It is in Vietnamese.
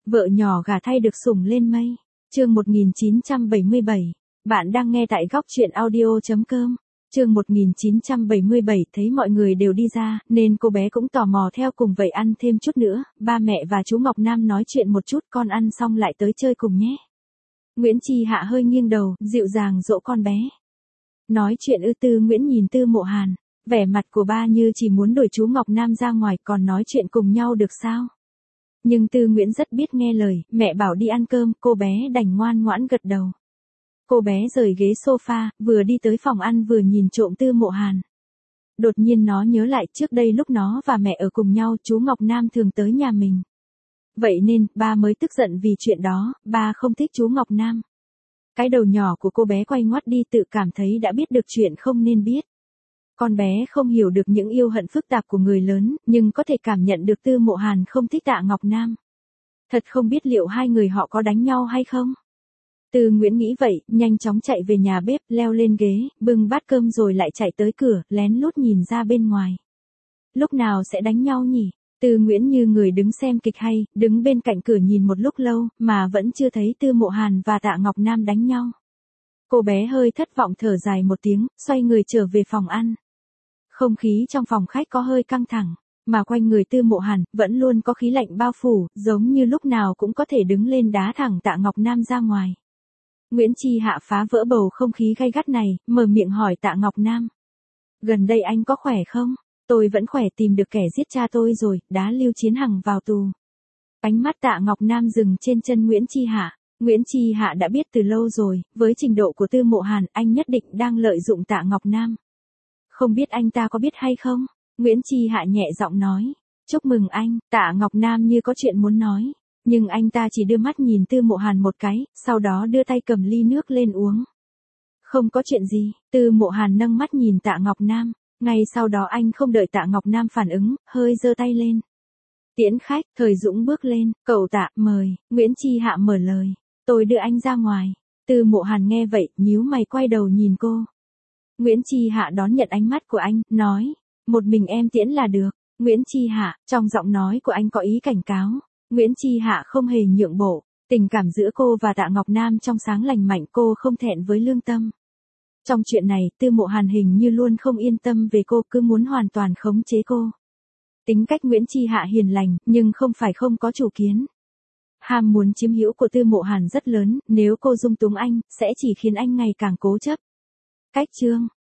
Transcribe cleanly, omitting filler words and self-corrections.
Vợ nhỏ gả thay được sủng lên mây. Chương 1977. Bạn đang nghe tại góc truyện audio.com. Chương 1977 thấy mọi người đều đi ra, nên cô bé cũng tò mò theo cùng vậy ăn thêm chút nữa, ba mẹ và chú Ngọc Nam nói chuyện một chút, con ăn xong lại tới chơi cùng nhé. Nguyễn Chi Hạ hơi nghiêng đầu, dịu dàng dỗ con bé. Nói chuyện Tư Nguyễn nhìn Tư Mộ Hàn, vẻ mặt của ba như chỉ muốn đuổi chú Ngọc Nam ra ngoài, còn nói chuyện cùng nhau được sao? Nhưng Tư Nguyễn rất biết nghe lời, mẹ bảo đi ăn cơm, cô bé đành ngoan ngoãn gật đầu. Cô bé rời ghế sofa, vừa đi tới phòng ăn vừa nhìn trộm Tư Mộ Hàn. Đột nhiên nó nhớ lại trước đây lúc nó và mẹ ở cùng nhau, chú Ngọc Nam thường tới nhà mình. Vậy nên, ba mới tức giận vì chuyện đó, ba không thích chú Ngọc Nam. Cái đầu nhỏ của cô bé quay ngoắt đi, tự cảm thấy đã biết được chuyện không nên biết. Con bé không hiểu được những yêu hận phức tạp của người lớn, nhưng có thể cảm nhận được Tư Mộ Hàn không thích Tạ Ngọc Nam. Thật không biết liệu hai người họ có đánh nhau hay không? Tư Nguyễn nghĩ vậy, nhanh chóng chạy về nhà bếp, leo lên ghế, bưng bát cơm rồi lại chạy tới cửa, lén lút nhìn ra bên ngoài. Lúc nào sẽ đánh nhau nhỉ? Tư Nguyễn như người đứng xem kịch hay, đứng bên cạnh cửa nhìn một lúc lâu, mà vẫn chưa thấy Tư Mộ Hàn và Tạ Ngọc Nam đánh nhau. Cô bé hơi thất vọng thở dài một tiếng, xoay người trở về phòng ăn. Không khí trong phòng khách có hơi căng thẳng, mà quanh người Tư Mộ Hàn vẫn luôn có khí lạnh bao phủ, giống như lúc nào cũng có thể đứng lên đá thẳng Tạ Ngọc Nam ra ngoài. Nguyễn Chi Hạ phá vỡ bầu không khí gay gắt này, mở miệng hỏi Tạ Ngọc Nam. Gần đây anh có khỏe không? Tôi vẫn khỏe, tìm được kẻ giết cha tôi rồi, đá Lưu Chiến Hằng vào tù. Ánh mắt Tạ Ngọc Nam dừng trên chân Nguyễn Chi Hạ. Nguyễn Chi Hạ đã biết từ lâu rồi, với trình độ của Tư Mộ Hàn, anh nhất định đang lợi dụng Tạ Ngọc Nam. Không biết anh ta có biết hay không? Nguyễn Chi Hạ nhẹ giọng nói. Chúc mừng anh, Tạ Ngọc Nam như có chuyện muốn nói. Nhưng anh ta chỉ đưa mắt nhìn Tư Mộ Hàn một cái, sau đó đưa tay cầm ly nước lên uống. Không có chuyện gì, Tư Mộ Hàn nâng mắt nhìn Tạ Ngọc Nam. Ngay sau đó anh không đợi Tạ Ngọc Nam phản ứng, hơi giơ tay lên. Tiễn khách, Thời Dũng bước lên, cậu Tạ, mời. Nguyễn Chi Hạ mở lời. Tôi đưa anh ra ngoài. Tư Mộ Hàn nghe vậy, nhíu mày quay đầu nhìn cô. Nguyễn Chi Hạ đón nhận ánh mắt của anh, nói. Một mình em tiễn là được. Nguyễn Chi Hạ, trong giọng nói của anh có ý cảnh cáo. Nguyễn Chi Hạ không hề nhượng bộ. Tình cảm giữa cô và Tạ Ngọc Nam trong sáng lành mạnh, cô không thẹn với lương tâm. Trong chuyện này, Tư Mộ Hàn hình như luôn không yên tâm về cô, cứ muốn hoàn toàn khống chế cô. Tính cách Nguyễn Chi Hạ hiền lành, nhưng không phải không có chủ kiến. Ham muốn chiếm hữu của Tư Mộ Hàn rất lớn, nếu cô dung túng anh, sẽ chỉ khiến anh ngày càng cố chấp. Cách chương